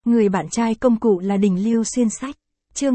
Người bạn trai công cụ là đỉnh lưu xuyên sách. Chương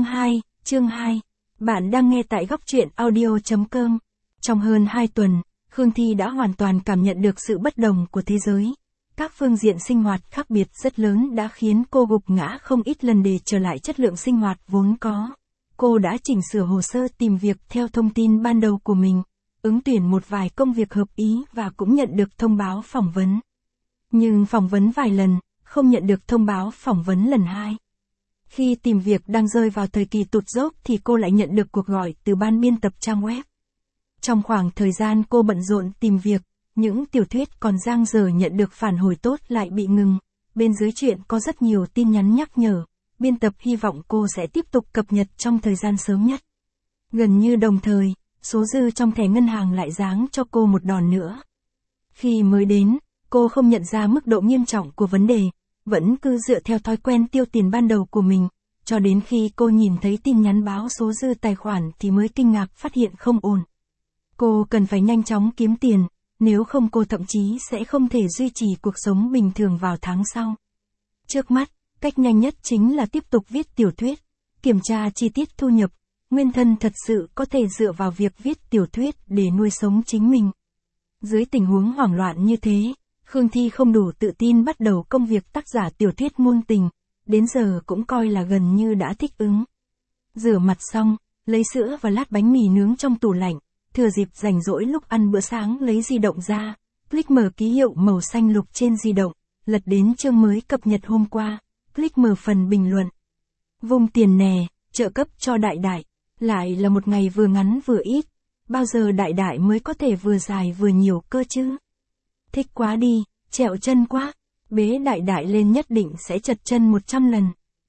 2. Bạn đang nghe tại góc truyện audio.com. Trong hơn 2 tuần, Khương Thi đã hoàn toàn cảm nhận được sự bất đồng của thế giới. Các phương diện sinh hoạt khác biệt rất lớn đã khiến cô gục ngã không ít lần để trở lại chất lượng sinh hoạt vốn có. Cô đã chỉnh sửa hồ sơ tìm việc theo thông tin ban đầu của mình, ứng tuyển một vài công việc hợp ý và cũng nhận được thông báo phỏng vấn. Nhưng phỏng vấn vài lần, không nhận được thông báo phỏng vấn lần 2. Khi tìm việc đang rơi vào thời kỳ tụt dốc thì cô lại nhận được cuộc gọi từ ban biên tập trang web. Trong khoảng thời gian cô bận rộn tìm việc, những tiểu thuyết còn dang dở nhận được phản hồi tốt lại bị ngừng. Bên dưới truyện có rất nhiều tin nhắn nhắc nhở, biên tập hy vọng cô sẽ tiếp tục cập nhật trong thời gian sớm nhất. Gần như đồng thời, số dư trong thẻ ngân hàng lại giáng cho cô một đòn nữa. Khi mới đến, cô không nhận ra mức độ nghiêm trọng của vấn đề, vẫn cứ dựa theo thói quen tiêu tiền ban đầu của mình, cho đến khi cô nhìn thấy tin nhắn báo số dư tài khoản thì mới kinh ngạc phát hiện không ổn. Cô cần phải nhanh chóng kiếm tiền, nếu không cô thậm chí sẽ không thể duy trì cuộc sống bình thường vào tháng sau. Trước mắt, cách nhanh nhất chính là tiếp tục viết tiểu thuyết, kiểm tra chi tiết thu nhập, nguyên thân thật sự có thể dựa vào việc viết tiểu thuyết để nuôi sống chính mình. Dưới tình huống hoảng loạn như thế, Khương Thi không đủ tự tin bắt đầu công việc tác giả tiểu thuyết ngôn tình, đến giờ cũng coi là gần như đã thích ứng. Rửa mặt xong, lấy sữa và lát bánh mì nướng trong tủ lạnh, thừa dịp rảnh rỗi lúc ăn bữa sáng lấy di động ra, click mở ký hiệu màu xanh lục trên di động, lật đến chương mới cập nhật hôm qua, click mở phần bình luận. Vung tiền nè, trợ cấp cho Đại Đại, lại là một ngày vừa ngắn vừa ít, bao giờ Đại Đại mới có thể vừa dài vừa nhiều cơ chứ? Thích quá đi, trẹo chân quá, bế Đại Đại lên nhất định sẽ chật chân 100 lần.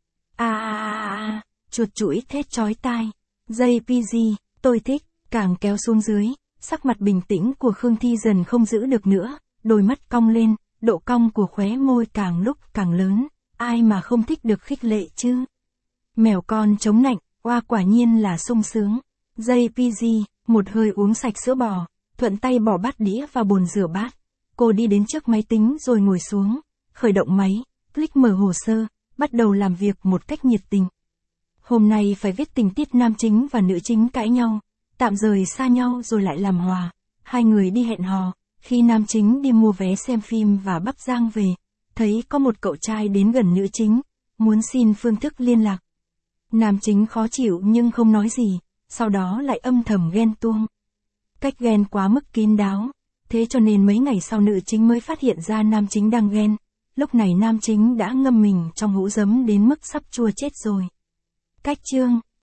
Chuột chũi thét chói tai. JPG, tôi thích, càng kéo xuống dưới, sắc mặt bình tĩnh của Khương Thi dần không giữ được nữa, đôi mắt cong lên, độ cong của khóe môi càng lúc càng lớn, ai mà không thích được khích lệ chứ. Mèo con chống nạnh, oa quả nhiên là sung sướng. JPG, một hơi uống sạch sữa bò, thuận tay bỏ bát đĩa vào bồn rửa bát. Cô đi đến trước máy tính rồi ngồi xuống, khởi động máy, click mở hồ sơ, bắt đầu làm việc một cách nhiệt tình. Hôm nay phải viết tình tiết nam chính và nữ chính cãi nhau, tạm rời xa nhau rồi lại làm hòa. Hai người đi hẹn hò, khi nam chính đi mua vé xem phim và Bắc Giang về, thấy có một cậu trai đến gần nữ chính, muốn xin phương thức liên lạc. Nam chính khó chịu nhưng không nói gì, sau đó lại âm thầm ghen tuông. Cách ghen quá mức kín đáo. Thế cho nên mấy ngày sau nữ chính mới phát hiện ra nam chính đang ghen, lúc này nam chính đã ngâm mình trong hũ giấm đến mức sắp chua chết rồi. Cách chương